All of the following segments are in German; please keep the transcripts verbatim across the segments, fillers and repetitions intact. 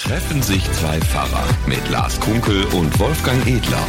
Treffen sich zwei Pfarrer mit Lars Kunkel und Wolfgang Edler.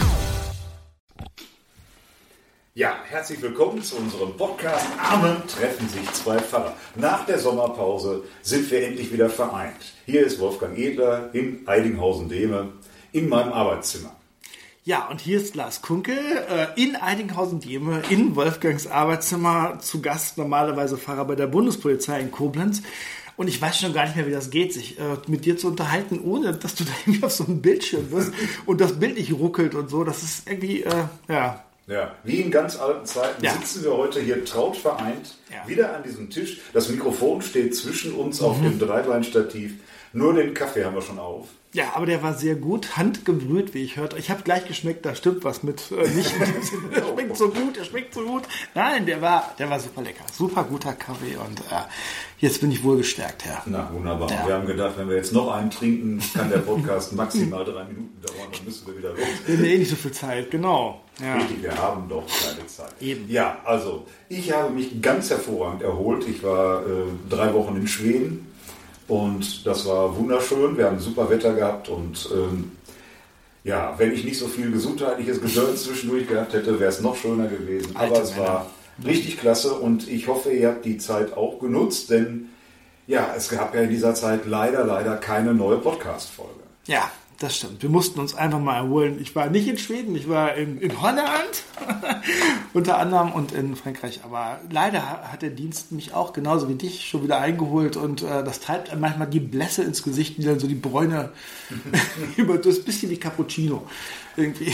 Ja, herzlich willkommen zu unserem Podcast Amen, treffen sich zwei Pfarrer. Nach der Sommerpause sind wir endlich wieder vereint. Hier ist Wolfgang Edler in Eidinghausen-Dehme in meinem Arbeitszimmer. Ja, und hier ist Lars Kunkel äh, in Eidinghausen-Dehme in Wolfgangs Arbeitszimmer zu Gast, normalerweise Pfarrer bei der Bundespolizei in Koblenz. Und ich weiß schon gar nicht mehr, wie das geht, sich äh, mit dir zu unterhalten, ohne dass du da irgendwie auf so einem Bildschirm bist und das Bild nicht ruckelt und so. Das ist irgendwie, äh, ja... Ja, wie in ganz alten Zeiten ja. sitzen wir heute hier traut vereint, ja. wieder an diesem Tisch. Das Mikrofon steht zwischen uns mhm. auf dem Dreibeinstativ. Nur den Kaffee haben wir schon auf. Ja, aber der war sehr gut, handgebrüht, wie ich hörte. Ich habe gleich geschmeckt, da stimmt was mit. Äh, nicht in dem Sinne, der schmeckt so gut, der schmeckt so gut. Nein, der war, der war super lecker. Super guter Kaffee und äh, jetzt bin ich wohl gestärkt, Herr. Na, wunderbar. Ja. Wir haben gedacht, wenn wir jetzt noch einen trinken, kann der Podcast maximal drei Minuten dauern, dann müssen wir wieder los. Wir haben eh nicht so viel Zeit, genau. Ja. Richtig, wir haben doch keine Zeit. Eben. Ja, also, ich habe mich ganz hervorragend erholt. Ich war äh, drei Wochen in Schweden. Und das war wunderschön, wir haben super Wetter gehabt und ähm, ja, wenn ich nicht so viel gesundheitliches Gedöns zwischendurch gehabt hätte, wäre es noch schöner gewesen. Aber Alter, es war Männer. Richtig klasse und ich hoffe, ihr habt die Zeit auch genutzt, denn ja, es gab ja in dieser Zeit leider, leider keine neue Podcast-Folge. Ja, das stimmt. Wir mussten uns einfach mal erholen. Ich war nicht in Schweden, ich war in, in Holland unter anderem und in Frankreich. Aber leider hat der Dienst mich auch genauso wie dich schon wieder eingeholt und äh, das treibt einem manchmal die Blässe ins Gesicht, die dann so die Bräune über das ist ein bisschen wie Cappuccino irgendwie.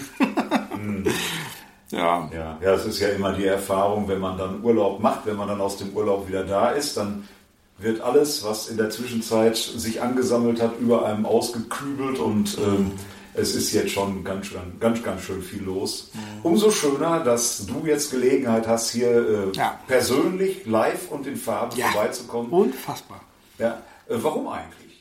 ja. Ja, ja, es ist ja immer die Erfahrung, wenn man dann Urlaub macht, wenn man dann aus dem Urlaub wieder da ist, dann wird alles, was in der Zwischenzeit sich angesammelt hat, über einem ausgekübelt und ähm, es ist jetzt schon ganz, ganz, ganz, ganz schön viel los. Umso schöner, dass du jetzt Gelegenheit hast, hier äh, ja. persönlich, live und in Farbe ja. vorbeizukommen. Unfassbar. Ja. Äh, warum eigentlich?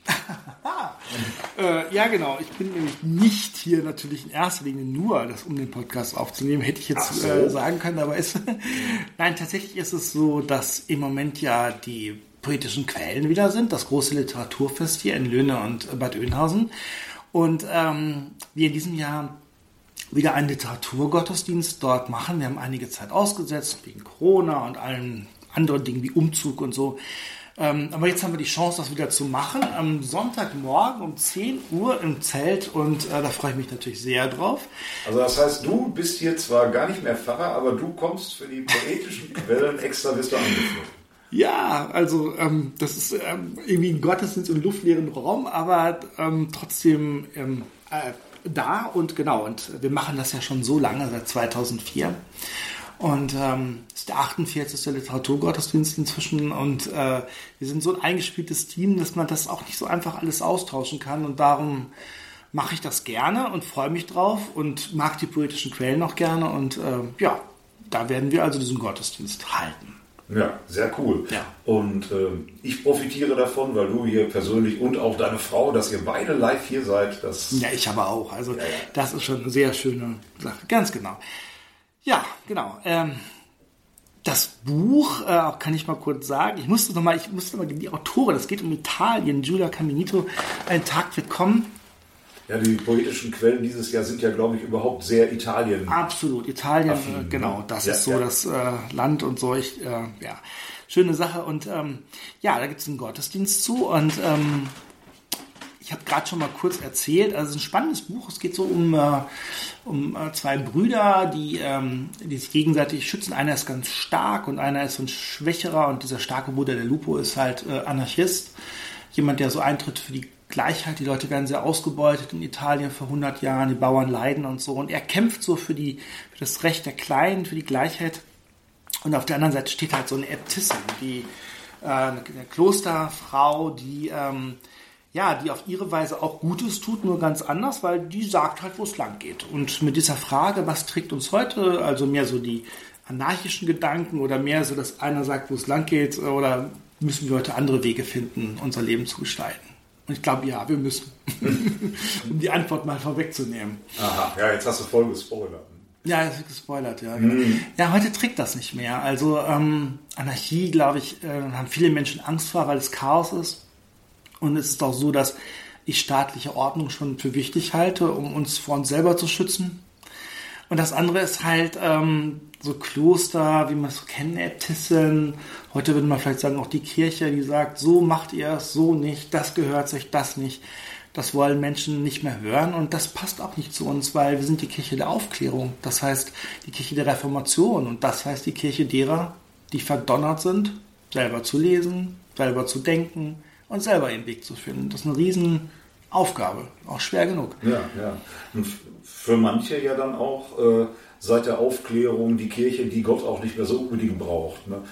äh, ja, genau. Ich bin nämlich nicht hier natürlich in erster Linie nur, das, um den Podcast aufzunehmen, hätte ich jetzt so. äh, sagen können, aber ist nein, tatsächlich ist es so, dass im Moment ja die poetischen Quellen wieder sind, das große Literaturfest hier in Löhne und Bad Oeynhausen. Und ähm, wir in diesem Jahr wieder einen Literaturgottesdienst dort machen. Wir haben einige Zeit ausgesetzt, wegen Corona und allen anderen Dingen wie Umzug und so. Ähm, aber jetzt haben wir die Chance, das wieder zu machen. Am Sonntagmorgen um zehn Uhr im Zelt und äh, da freue ich mich natürlich sehr drauf. Also das heißt, du bist hier zwar gar nicht mehr Pfarrer, aber du kommst für die poetischen Quellen extra, bist du angeführt. Ja, also ähm, das ist ähm, irgendwie ein Gottesdienst im luftleeren Raum, aber ähm, trotzdem ähm, äh, da und genau. Und wir machen das ja schon so lange, seit zweitausendvier. Und ähm, das ist der achtundvierzigste Literaturgottesdienst inzwischen. Und äh, wir sind so ein eingespieltes Team, dass man das auch nicht so einfach alles austauschen kann. Und darum mache ich das gerne und freue mich drauf und mag die poetischen Quellen auch gerne. Und äh, ja, da werden wir also diesen Gottesdienst halten. Ja, sehr cool. Ja. Und äh, ich profitiere davon, weil du hier persönlich und auch deine Frau, dass ihr beide live hier seid. Das ja, ich aber auch. Also ja, ja. Das ist schon eine sehr schöne Sache. Ganz genau. Ja, genau. Ähm, das Buch, äh, kann ich mal kurz sagen, ich musste nochmal, ich musste mal die Autorin, das geht um Italien, Giulia Caminito, Ein Tag wird kommen. Ja, die poetischen Quellen dieses Jahr sind ja, glaube ich, überhaupt sehr Italien. Absolut, Italien, affin, genau, das ja, ist so ja. das äh, Land und so. Ich, äh, ja, schöne Sache. Und ähm, ja, da gibt es einen Gottesdienst zu und ähm, ich habe gerade schon mal kurz erzählt, also es ist ein spannendes Buch. Es geht so um, äh, um äh, zwei Brüder, die, ähm, die sich gegenseitig schützen. Einer ist ganz stark und einer ist so ein schwächerer und dieser starke Bruder, der Lupo, ist halt äh, Anarchist. Jemand, der so eintritt für die Gleichheit, die Leute werden sehr ausgebeutet in Italien vor hundert Jahren, die Bauern leiden und so. Und er kämpft so für, die, für das Recht der Kleinen, für die Gleichheit. Und auf der anderen Seite steht halt so eine Äbtissin, die, äh, eine Klosterfrau, die, ähm, ja, die auf ihre Weise auch Gutes tut, nur ganz anders, weil die sagt halt, wo es lang geht. Und mit dieser Frage, was trägt uns heute, also mehr so die anarchischen Gedanken oder mehr so, dass einer sagt, wo es lang geht, oder müssen wir heute andere Wege finden, unser Leben zu gestalten? Und ich glaube, ja, wir müssen. Um die Antwort mal vorwegzunehmen. Aha, ja, jetzt hast du voll gespoilert. Ja, das ist gespoilert, ja. Genau. Mhm. Ja, heute trägt das nicht mehr. Also ähm, Anarchie, glaube ich, äh, haben viele Menschen Angst vor, weil es Chaos ist. Und es ist auch so, dass ich staatliche Ordnung schon für wichtig halte, um uns vor uns selber zu schützen. Und das andere ist halt ähm, so Kloster, wie man es so kennt, Äbtissen. Heute würde man vielleicht sagen, auch die Kirche, die sagt, so macht ihr es, so nicht, das gehört sich, das nicht. Das wollen Menschen nicht mehr hören und das passt auch nicht zu uns, weil wir sind die Kirche der Aufklärung. Das heißt, die Kirche der Reformation und das heißt die Kirche derer, die verdonnert sind, selber zu lesen, selber zu denken und selber ihren Weg zu finden. Das ist eine Riesenaufgabe, auch schwer genug. Ja, ja. Und für manche ja dann auch äh, seit der Aufklärung die Kirche, die Gott auch nicht mehr so unbedingt braucht. Ne?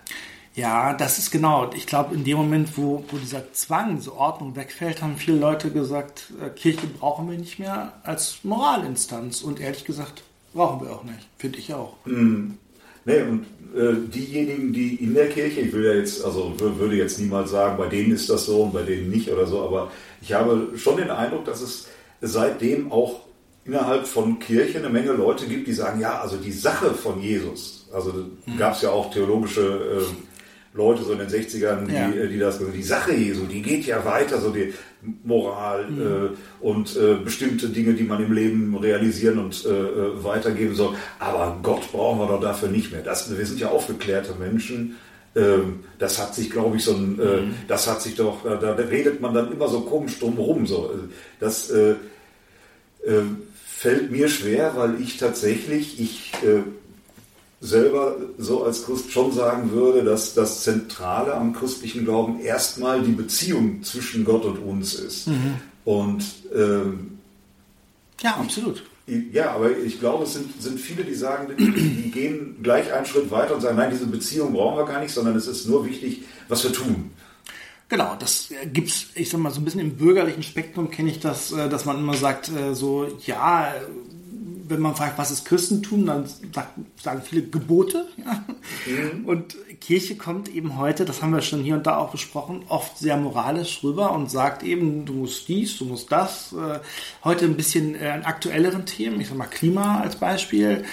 Ja, das ist genau. Ich glaube, in dem Moment, wo, wo dieser Zwang, diese Ordnung wegfällt, haben viele Leute gesagt, äh, Kirche brauchen wir nicht mehr als Moralinstanz. Und ehrlich gesagt, brauchen wir auch nicht. Finde ich auch. Mm. Nee, und äh, diejenigen, die in der Kirche, ich will ja jetzt, also würde jetzt niemals sagen, bei denen ist das so und bei denen nicht oder so, aber ich habe schon den Eindruck, dass es seitdem auch innerhalb von Kirche eine Menge Leute gibt, die sagen, ja, also die Sache von Jesus, also mhm. gab es ja auch theologische äh, Leute so in den sechzigern, die, ja. die das, also die Sache Jesu, die geht ja weiter, so die Moral mhm. äh, und äh, bestimmte Dinge, die man im Leben realisieren und äh, weitergeben soll. Aber Gott brauchen wir doch dafür nicht mehr. Das, wir sind ja aufgeklärte Menschen. Ähm, das hat sich, glaube ich, so ein, äh, mhm. das hat sich doch, da, da redet man dann immer so komisch drum rum. So. Das äh, äh, fällt mir schwer, weil ich tatsächlich, ich äh, selber so als Christ schon sagen würde, dass das Zentrale am christlichen Glauben erstmal die Beziehung zwischen Gott und uns ist. Mhm. Und ähm, ja, absolut. Ich, ja, aber ich glaube, es sind, sind viele, die sagen, die gehen gleich einen Schritt weiter und sagen, nein, diese Beziehung brauchen wir gar nicht, sondern es ist nur wichtig, was wir tun. Genau, das gibt's, ich sag mal, so ein bisschen im bürgerlichen Spektrum kenne ich das, dass man immer sagt, so, ja, wenn man fragt, was ist Christentum, dann sagen viele Gebote. Ja? Mhm. Und Kirche kommt eben heute, das haben wir schon hier und da auch besprochen, oft sehr moralisch rüber und sagt eben, du musst dies, du musst das. Heute ein bisschen an aktuelleren Themen, ich sag mal Klima als Beispiel,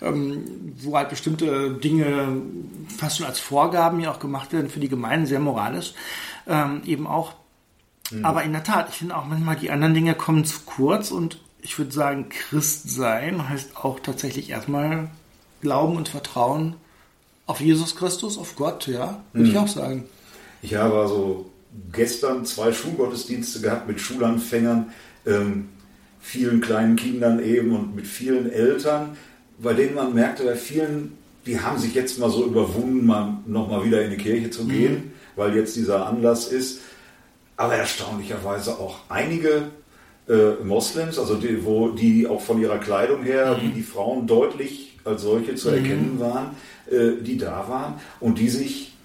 wo halt bestimmte Dinge fast schon als Vorgaben ja auch gemacht werden für die Gemeinden, sehr moralisch eben auch. Mhm. Aber in der Tat, ich finde auch manchmal, die anderen Dinge kommen zu kurz und ich würde sagen, Christ sein heißt auch tatsächlich erstmal Glauben und Vertrauen auf Jesus Christus, auf Gott, ja, würde mhm. ich auch sagen. Ich habe also gestern zwei Schulgottesdienste gehabt mit Schulanfängern, ähm, vielen kleinen Kindern eben und mit vielen Eltern, bei denen man merkte, bei vielen, die haben sich jetzt mal so überwunden, mal nochmal wieder in die Kirche zu gehen, mhm. weil jetzt dieser Anlass ist. Aber erstaunlicherweise auch einige Äh, Moslems, also die, wo die auch von ihrer Kleidung her, wie die Frauen deutlich als solche zu erkennen waren, äh, die da waren und die sich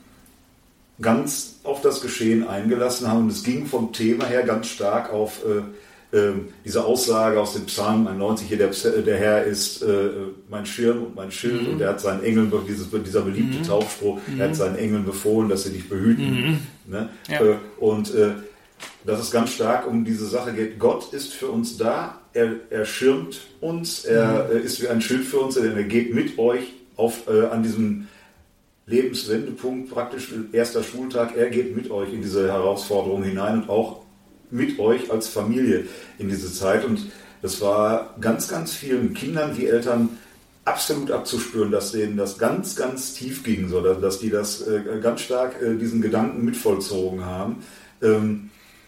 ganz auf das Geschehen eingelassen haben. Und es ging vom Thema her ganz stark auf äh, äh, diese Aussage aus dem Psalm einundneunzig, hier der, der Herr ist äh, mein Schirm und mein Schild mhm. und er hat seinen Engeln, dieses, dieser beliebte mhm. Taufspruch, mhm. er hat seinen Engeln befohlen, dass sie dich behüten. Mhm. Ne? Ja. Äh, und äh, dass es ganz stark um diese Sache geht. Gott ist für uns da, er, er schirmt uns, er mhm. ist wie ein Schild für uns, denn er geht mit euch auf, äh, an diesem Lebenswendepunkt, praktisch erster Schultag, er geht mit euch in diese Herausforderung hinein und auch mit euch als Familie in diese Zeit. Und das war ganz, ganz vielen Kindern wie Eltern absolut abzuspüren, dass denen das ganz, ganz tief ging, so, dass die das äh, ganz stark äh, diesen Gedanken mitvollzogen haben. Ähm,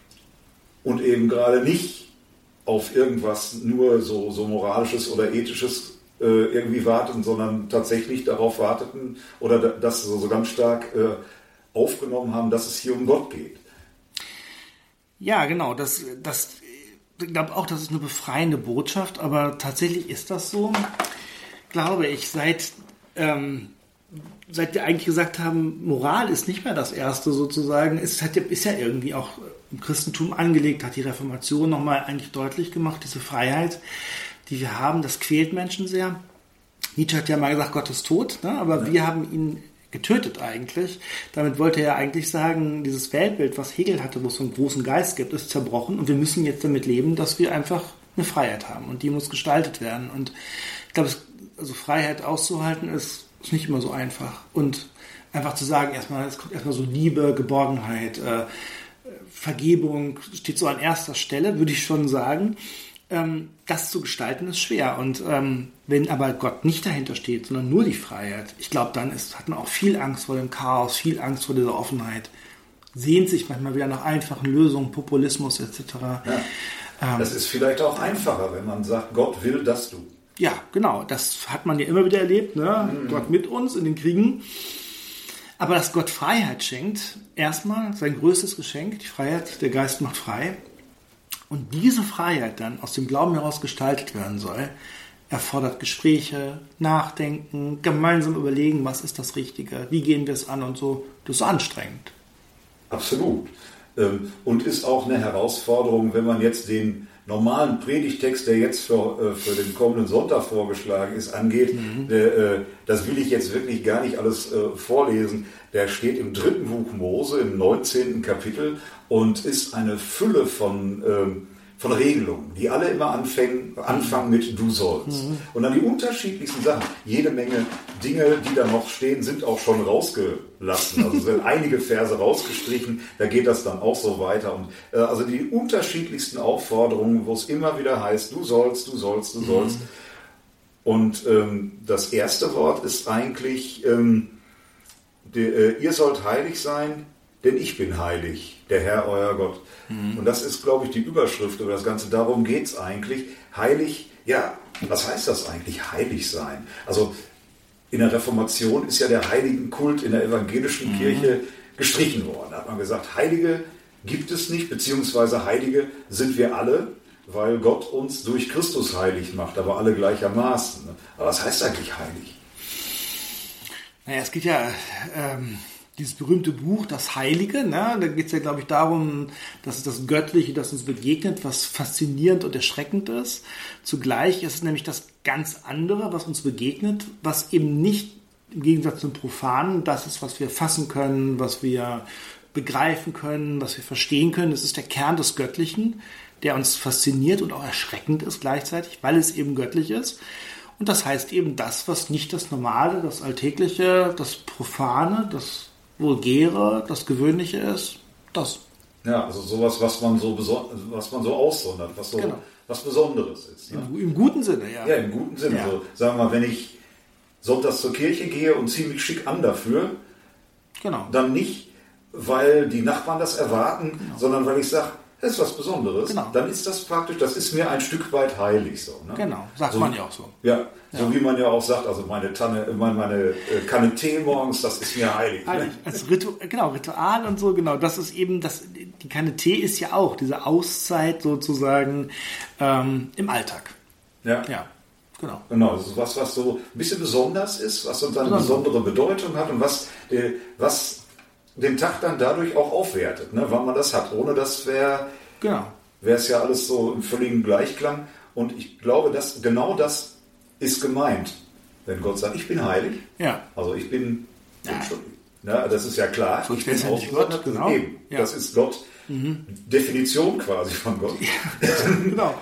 und eben gerade nicht auf irgendwas nur so, so moralisches oder ethisches äh, irgendwie warteten, sondern tatsächlich darauf warteten oder da, das so, so ganz stark äh, aufgenommen haben, dass es hier um Gott geht. Ja, genau. Das, das, ich glaube auch, das ist eine befreiende Botschaft, aber tatsächlich ist das so, glaube ich, seit... Ähm, seit wir eigentlich gesagt haben, Moral ist nicht mehr das Erste sozusagen, ist, hat, ist ja irgendwie auch im Christentum angelegt, hat die Reformation nochmal eigentlich deutlich gemacht, diese Freiheit, die wir haben, das quält Menschen sehr. Nietzsche hat ja mal gesagt, Gott ist tot, ne? Aber ja. wir haben ihn getötet eigentlich. Damit wollte er eigentlich sagen, dieses Weltbild, was Hegel hatte, wo es so einen großen Geist gibt, ist zerbrochen und wir müssen jetzt damit leben, dass wir einfach eine Freiheit haben und die muss gestaltet werden. Und ich glaube, also Freiheit auszuhalten ist ist nicht immer so einfach. Und einfach zu sagen, erstmal, es kommt erstmal so Liebe, Geborgenheit, äh, Vergebung steht so an erster Stelle, würde ich schon sagen. Ähm, das zu gestalten ist schwer. Und ähm, wenn aber Gott nicht dahinter steht, sondern nur die Freiheit, ich glaube, dann ist, hat man auch viel Angst vor dem Chaos, viel Angst vor dieser Offenheit, sehnt sich manchmal wieder nach einfachen Lösungen, Populismus et cetera. Ja. Ähm, das ist vielleicht auch einfacher, wenn man sagt, Gott will, dass du. Ja, genau. Das hat man ja immer wieder erlebt. Ne? Mhm. Gott mit uns in den Kriegen. Aber dass Gott Freiheit schenkt, erstmal sein größtes Geschenk, die Freiheit, der Geist macht frei. Und diese Freiheit dann aus dem Glauben heraus gestaltet werden soll, erfordert Gespräche, Nachdenken, gemeinsam überlegen, was ist das Richtige, wie gehen wir es an und so. Das ist anstrengend. Absolut. Und ist auch eine Herausforderung, wenn man jetzt den normalen Predigtext, der jetzt für, für den kommenden Sonntag vorgeschlagen ist, angeht. Mhm. Das will ich jetzt wirklich gar nicht alles vorlesen. Der steht im dritten Buch Mose, im neunzehnten Kapitel und ist eine Fülle von, von Regelungen, die alle immer anfangen, anfangen mit du sollst. Mhm. Und dann die unterschiedlichsten Sachen. Jede Menge Dinge, die da noch stehen, sind auch schon rausgelassen. Also sind einige Verse rausgestrichen, da geht das dann auch so weiter. Und äh, also die unterschiedlichsten Aufforderungen, wo es immer wieder heißt, du sollst, du sollst, du sollst. Mhm. Und ähm, das erste Wort ist eigentlich, ähm, de, äh, ihr sollt heilig sein, denn ich bin heilig, der Herr, euer Gott. Mhm. Und das ist, glaube ich, die Überschrift über das Ganze. Darum geht es eigentlich. Heilig, ja, was heißt das eigentlich, heilig sein? Also in der Reformation ist ja der Heiligenkult in der evangelischen mhm. Kirche gestrichen worden. Da hat man gesagt, Heilige gibt es nicht, beziehungsweise Heilige sind wir alle, weil Gott uns durch Christus heilig macht, aber alle gleichermaßen. Aber was heißt eigentlich heilig? Naja, es geht ja... Ähm Dieses berühmte Buch, das Heilige, ne? Da geht es ja, glaube ich, darum, dass es das Göttliche, das uns begegnet, was faszinierend und erschreckend ist. Zugleich ist es nämlich das ganz andere, was uns begegnet, was eben nicht im Gegensatz zum Profanen das ist, was wir fassen können, was wir begreifen können, was wir verstehen können. Es ist der Kern des Göttlichen, der uns fasziniert und auch erschreckend ist gleichzeitig, weil es eben göttlich ist. Und das heißt eben das, was nicht das Normale, das Alltägliche, das Profane, das Vulgäre, das Gewöhnliche ist, das. Ja, also sowas, was man so, beso- was man so aussondert, was so genau. was Besonderes ist. Ne? Im, Im guten Sinne, ja. Ja, im guten Sinne. Ja. So, sagen wir mal, wenn ich sonntags zur Kirche gehe und ziehe mich schick an dafür, genau. dann nicht, weil die Nachbarn das erwarten, genau. sondern weil ich sage, das ist was Besonderes, genau. dann ist das praktisch, das ist mir ein Stück weit heilig. So, ne? Genau, sagt so, man ja auch so. Ja, ja, so wie man ja auch sagt, also meine Tanne, meine, meine Kanne Tee morgens, das ist mir heilig. Heilig, ne? Als Ritu- genau, Ritual und so, genau, das ist eben, das, die Kanne Tee ist ja auch diese Auszeit sozusagen ähm, im Alltag. Ja. Ja, genau. Genau, das ist was, was so ein bisschen besonders ist, was uns eine besondere Bedeutung hat und was, was den Tag dann dadurch auch aufwertet, ne, weil man das hat. Ohne das wäre genau. es ja alles so im völligen Gleichklang. Und ich glaube, dass genau das ist gemeint, wenn Gott sagt, ich bin heilig. Ja. Also ich bin, ja. na, das ist ja klar. So, ich bin ja nicht Gott, genau. Eben, ja. Das ist Gott. Mhm. Definition quasi von Gott. Ja. Genau.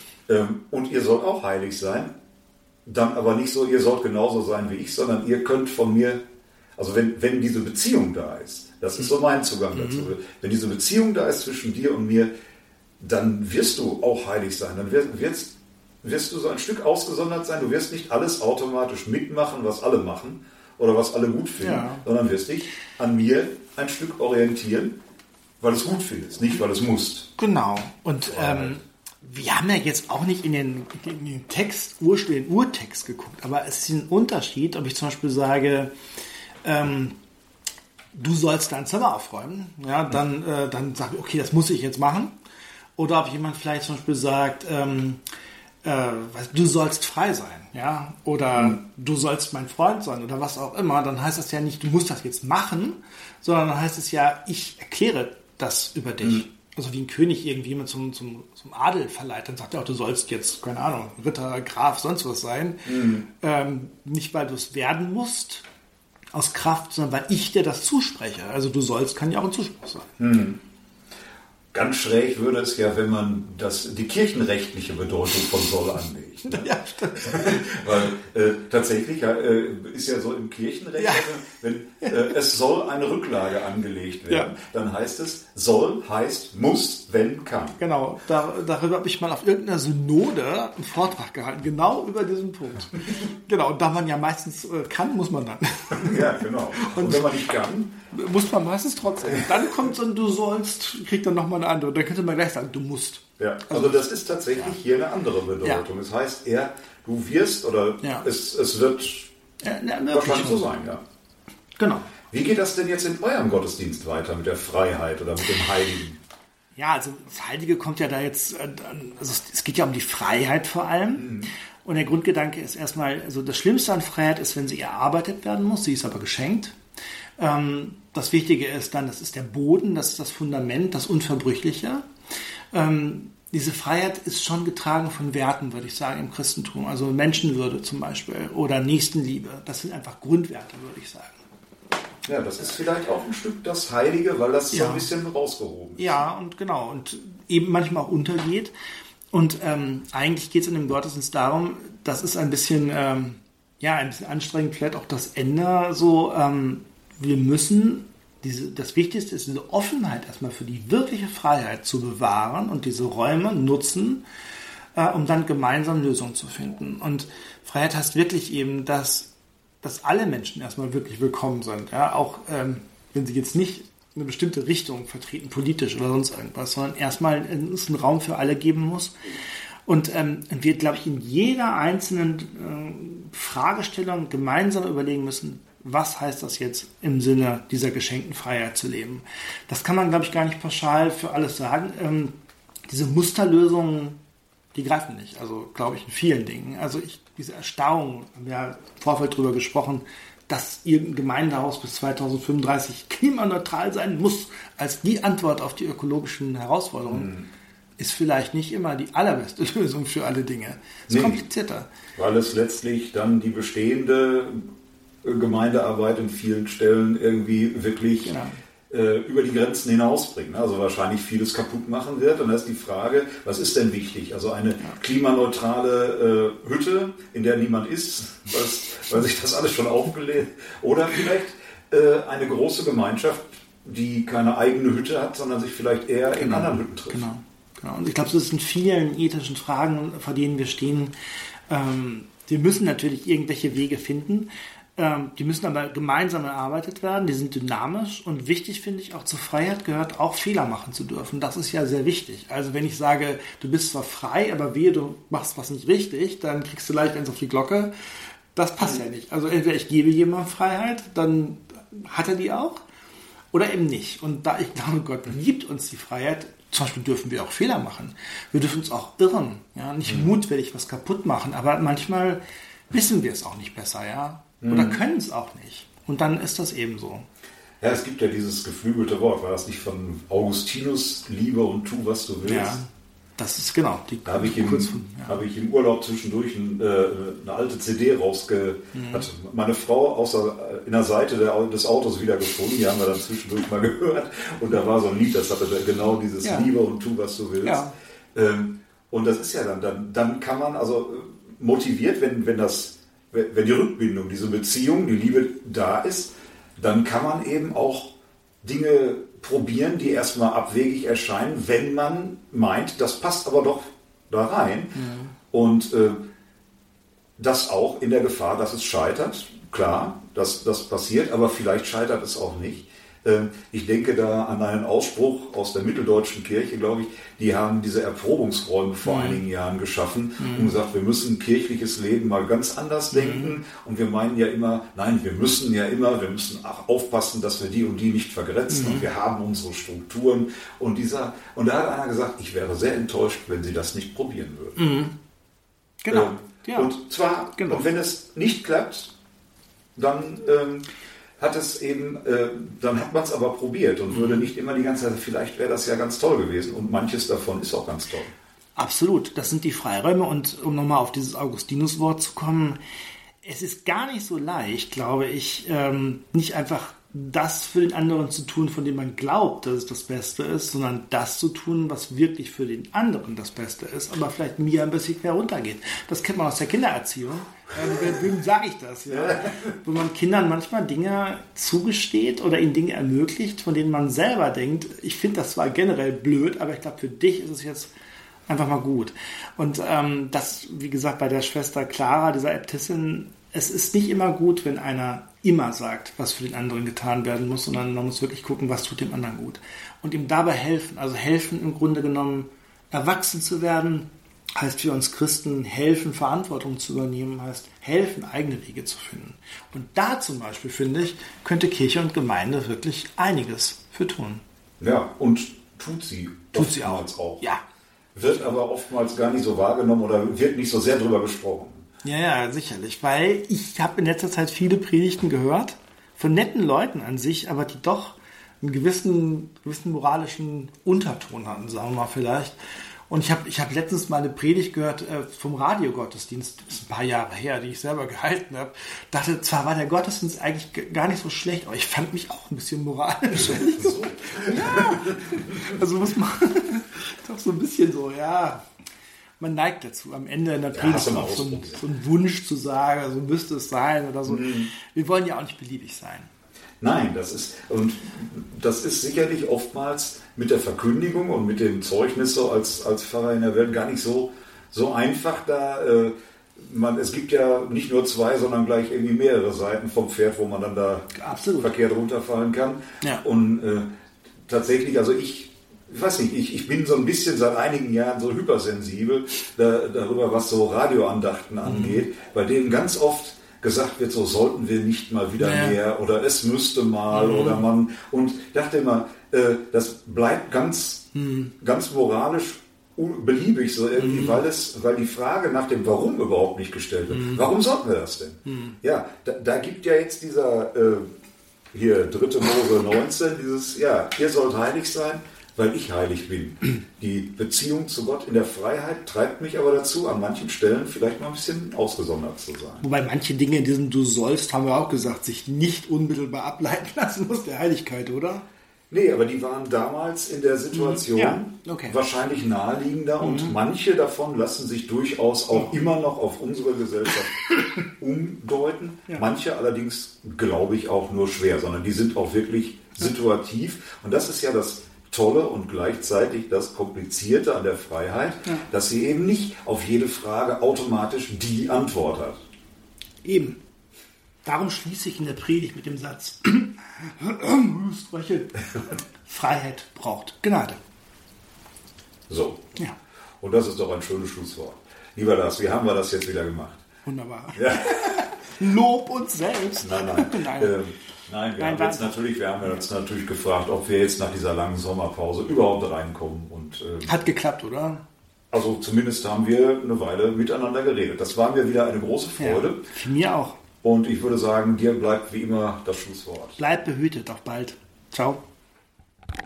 Und ihr sollt auch heilig sein. Dann aber nicht so, ihr sollt genauso sein wie ich, sondern ihr könnt von mir. Also wenn, wenn diese Beziehung da ist, das ist so mein Zugang mhm. dazu, wenn diese Beziehung da ist zwischen dir und mir, dann wirst du auch heilig sein, dann wirst, wirst, wirst du so ein Stück ausgesondert sein, du wirst nicht alles automatisch mitmachen, was alle machen oder was alle gut finden, ja. sondern wirst dich an mir ein Stück orientieren, weil es gut findest, nicht weil es musst. Genau, und ähm, wir haben ja jetzt auch nicht in den, in den Text, den Urtext geguckt, aber es ist ein Unterschied, ob ich zum Beispiel sage, Ähm, du sollst dein Zimmer aufräumen, ja, dann, äh, dann sag ich, okay, das muss ich jetzt machen. Oder ob jemand vielleicht zum Beispiel sagt, ähm, äh, du sollst frei sein, ja, oder mhm. du sollst mein Freund sein oder was auch immer, dann heißt das ja nicht, du musst das jetzt machen, sondern dann heißt es ja, ich erkläre das über dich. Mhm. Also wie ein König irgendwie jemand zum, zum, zum Adel verleiht, dann sagt er auch, du sollst jetzt, keine Ahnung, Ritter, Graf, sonst was sein. Mhm. Ähm, nicht, weil du es werden musst, aus Kraft, sondern weil ich dir das zuspreche. Also du sollst, kann ja auch ein Zuspruch sein. Hm. ganz schräg würde es ja, wenn man das, die kirchenrechtliche Bedeutung von soll anlegt. Ne? Ja, stimmt. Weil äh, tatsächlich äh, ist ja so im Kirchenrecht, ja. wenn äh, es soll eine Rücklage angelegt werden, ja. dann heißt es, soll heißt muss, wenn, kann. Genau, da, darüber habe ich mal auf irgendeiner Synode einen Vortrag gehalten, genau über diesen Punkt. Genau, und da man ja meistens äh, kann, muss man dann. Ja, genau. Und, und wenn man nicht kann, muss man meistens trotzdem. Dann kommt so ein Du sollst, kriegt dann nochmal eine andere. Dann könnte man gleich sagen, du musst. Ja, also, also das ist tatsächlich ja. hier eine andere Bedeutung. Ja. Das heißt eher, du wirst oder ja. es, es wird ja, ja, wahrscheinlich so sein. Ja. Genau. Wie geht das denn jetzt in eurem Gottesdienst weiter mit der Freiheit oder mit dem Heiligen? Ja, also das Heilige kommt ja da jetzt, also es geht ja um die Freiheit vor allem. Mhm. Und der Grundgedanke ist erstmal, also das Schlimmste an Freiheit ist, wenn sie erarbeitet werden muss, sie ist aber geschenkt. Das Wichtige ist dann, das ist der Boden, das ist das Fundament, das Unverbrüchliche. Ähm, diese Freiheit ist schon getragen von Werten, würde ich sagen, im Christentum. Also Menschenwürde zum Beispiel oder Nächstenliebe. Das sind einfach Grundwerte, würde ich sagen. Ja, das ist vielleicht auch ein Stück das Heilige, weil das ja. so ein bisschen rausgehoben ist. Ja, und genau. Und eben manchmal auch untergeht. Und ähm, eigentlich geht es in dem Gottesdienst darum, das ist ein bisschen, ähm, ja, ein bisschen anstrengend, vielleicht auch das Ende so, ähm, wir müssen Diese, das Wichtigste ist, diese Offenheit erstmal für die wirkliche Freiheit zu bewahren und diese Räume nutzen, äh, um dann gemeinsam Lösungen zu finden. Und Freiheit heißt wirklich eben, dass, dass alle Menschen erstmal wirklich willkommen sind. Ja? Auch ähm, wenn sie jetzt nicht eine bestimmte Richtung vertreten, politisch oder sonst irgendwas, sondern erstmal es einen Raum für alle geben muss. Und ähm, wir, glaube ich, in jeder einzelnen äh, Fragestellung gemeinsam überlegen müssen, was heißt das jetzt im Sinne dieser geschenkten Freiheit zu leben? Das kann man, glaube ich, gar nicht pauschal für alles sagen. Ähm, diese Musterlösungen, die greifen nicht. Also, glaube ich, in vielen Dingen. Also ich, diese Erstarrung, wir haben ja im Vorfeld darüber gesprochen, dass irgendein Gemeindehaus bis zweitausendfünfunddreißig klimaneutral sein muss, als die Antwort auf die ökologischen Herausforderungen, mhm. ist vielleicht nicht immer die allerbeste Lösung für alle Dinge. Es ist nee, komplizierter. Weil es letztlich dann die bestehende Gemeindearbeit in vielen Stellen irgendwie wirklich genau. äh, über die Grenzen hinausbringen. Also wahrscheinlich vieles kaputt machen wird. Und da ist die Frage, was ist denn wichtig? Also eine ja. klimaneutrale äh, Hütte, in der niemand ist, weil sich das alles schon aufgelegt. Oder vielleicht äh, eine große Gemeinschaft, die keine eigene Hütte hat, sondern sich vielleicht eher genau. in anderen Hütten trifft. Genau. Genau. Und ich glaube, das sind vielen ethischen Fragen, vor denen wir stehen. Ähm, wir müssen natürlich irgendwelche Wege finden. Die müssen aber gemeinsam erarbeitet werden, die sind dynamisch und wichtig finde ich auch zur Freiheit gehört auch Fehler machen zu dürfen. Das ist ja sehr wichtig. Also wenn ich sage, du bist zwar frei, aber wehe, du machst was nicht richtig, dann kriegst du leicht eins auf die Glocke. Das passt ja nicht. Also entweder ich gebe jemandem Freiheit, dann hat er die auch oder eben nicht. Und da ich glaube, Gott liebt uns die Freiheit, zum Beispiel dürfen wir auch Fehler machen. Wir dürfen uns auch irren, ja, nicht mhm. mutwillig was kaputt machen, aber manchmal wissen wir es auch nicht besser, ja. Oder können es auch nicht. Und dann ist das eben so. Ja, es gibt ja dieses geflügelte Wort, war das nicht von Augustinus, liebe und tu, was du willst? Ja, das ist genau. Die da habe ich, im, von, ja. hab ich im Urlaub zwischendurch ein, äh, eine alte C D rausge... Mhm. Hat meine Frau außer, in der Seite der, des Autos wiedergefunden, die haben wir dann zwischendurch mal gehört. Und da war so ein Lied, das hatte genau dieses ja. liebe und tu, was du willst. Ja. Ähm, und das ist ja dann, dann, dann kann man also motiviert, wenn, wenn das wenn die Rückbindung, diese Beziehung, die Liebe da ist, dann kann man eben auch Dinge probieren, die erstmal abwegig erscheinen, wenn man meint, das passt aber doch da rein. Mhm. Und äh, das auch in der Gefahr, dass es scheitert. Klar, das, das passiert, aber vielleicht scheitert es auch nicht. Ich denke da an einen Ausspruch aus der mitteldeutschen Kirche, glaube ich, die haben diese Erprobungsräume vor mhm. einigen Jahren geschaffen mhm. und gesagt, wir müssen kirchliches Leben mal ganz anders denken mhm. und wir meinen ja immer, nein, wir müssen ja immer, wir müssen auch aufpassen, dass wir die und die nicht vergrätzen mhm. und wir haben unsere Strukturen und dieser, und da hat einer gesagt, ich wäre sehr enttäuscht, wenn sie das nicht probieren würden. Mhm. Genau. Ähm, ja. Und zwar, genau. und wenn es nicht klappt, dann ähm, hat es eben, äh, dann hat man es aber probiert und würde nicht immer die ganze Zeit, vielleicht wäre das ja ganz toll gewesen und manches davon ist auch ganz toll. Absolut, das sind die Freiräume und um nochmal auf dieses Augustinus-Wort zu kommen, es ist gar nicht so leicht, glaube ich, ähm, nicht einfach das für den anderen zu tun, von dem man glaubt, dass es das Beste ist, sondern das zu tun, was wirklich für den anderen das Beste ist, aber vielleicht mir ein bisschen quer runtergeht. Das kennt man aus der Kindererziehung. Äh, wem sage ich das? Ja? Wo man Kindern manchmal Dinge zugesteht oder ihnen Dinge ermöglicht, von denen man selber denkt, ich finde das zwar generell blöd, aber ich glaube, für dich ist es jetzt einfach mal gut. Und ähm, das, wie gesagt, bei der Schwester Clara, dieser Äbtissin, es ist nicht immer gut, wenn einer immer sagt, was für den anderen getan werden muss, sondern man muss wirklich gucken, was tut dem anderen gut. Und ihm dabei helfen. Also helfen im Grunde genommen, erwachsen zu werden, heißt für uns Christen helfen, Verantwortung zu übernehmen, heißt helfen, eigene Wege zu finden. Und da zum Beispiel, finde ich, könnte Kirche und Gemeinde wirklich einiges für tun. Ja, und tut sie. Tut sie auch. auch. Ja. Wird aber oftmals gar nicht so wahrgenommen oder wird nicht so sehr drüber gesprochen. Ja, ja, sicherlich, weil ich habe in letzter Zeit viele Predigten gehört, von netten Leuten an sich, aber die doch einen gewissen, gewissen moralischen Unterton hatten, sagen wir mal vielleicht. Und ich habe ich hab letztens mal eine Predigt gehört äh, vom Radiogottesdienst, das ist ein paar Jahre her, die ich selber gehalten habe. Dachte, zwar war der Gottesdienst eigentlich g- gar nicht so schlecht, aber ich fand mich auch ein bisschen moralisch. So. Ja, also muss man doch so ein bisschen so, ja... Man neigt dazu, am Ende in der Predigt ja, auch so einen, so einen Wunsch zu sagen, so müsste es sein oder so. Mhm. Wir wollen ja auch nicht beliebig sein. Nein, das ist, und das ist sicherlich oftmals mit der Verkündigung und mit dem Zeugnis so als, als Pfarrer in der Welt gar nicht so, so einfach da. Äh, man, es gibt ja nicht nur zwei, sondern gleich irgendwie mehrere Seiten vom Pferd, wo man dann da Absolut. verkehrt runterfallen kann. Ja. Und äh, tatsächlich, also ich Ich weiß nicht, ich, ich bin so ein bisschen seit einigen Jahren so hypersensibel da, darüber, was so Radioandachten angeht, mhm. bei denen ganz oft gesagt wird, so sollten wir nicht mal wieder ja. mehr oder es müsste mal mhm. oder man. Und ich dachte immer, äh, das bleibt ganz, mhm. ganz moralisch beliebig, so irgendwie, mhm. weil, es, weil die Frage nach dem Warum überhaupt nicht gestellt wird. Mhm. Warum sollten wir das denn? Mhm. Ja, da, da gibt ja jetzt dieser, äh, hier, dritte Mose neunzehn, dieses, ja, ihr sollt heilig sein, weil ich heilig bin. Die Beziehung zu Gott in der Freiheit treibt mich aber dazu, an manchen Stellen vielleicht mal ein bisschen ausgesondert zu sein. Wobei manche Dinge in diesem Du sollst, haben wir auch gesagt, sich nicht unmittelbar ableiten lassen muss der Heiligkeit, oder? Nee, aber die waren damals in der Situation ja, okay. wahrscheinlich naheliegender mhm. und manche davon lassen sich durchaus auch mhm. immer noch auf unsere Gesellschaft umdeuten. Ja. Manche allerdings, glaube ich, auch nur schwer, sondern die sind auch wirklich situativ. Und das ist ja das Tolle und gleichzeitig das Komplizierte an der Freiheit, ja. dass sie eben nicht auf jede Frage automatisch die Antwort hat. Eben. Darum schließe ich in der Predigt mit dem Satz, Freiheit braucht Gnade. So. Ja. Und das ist doch ein schönes Schlusswort. Lieber Lars, wie haben wir das jetzt wieder gemacht? Wunderbar. Ja. Lob uns selbst. Nein, nein. nein. Ähm, nein, wir, nein haben jetzt natürlich, wir haben uns natürlich gefragt, ob wir jetzt nach dieser langen Sommerpause überhaupt reinkommen. Und, ähm, hat geklappt, oder? Also zumindest haben wir eine Weile miteinander geredet. Das war mir wieder eine große Freude. Ja, für mir auch. Und ich würde sagen, dir bleibt wie immer das Schlusswort. Bleibt behütet, auf bald. Ciao.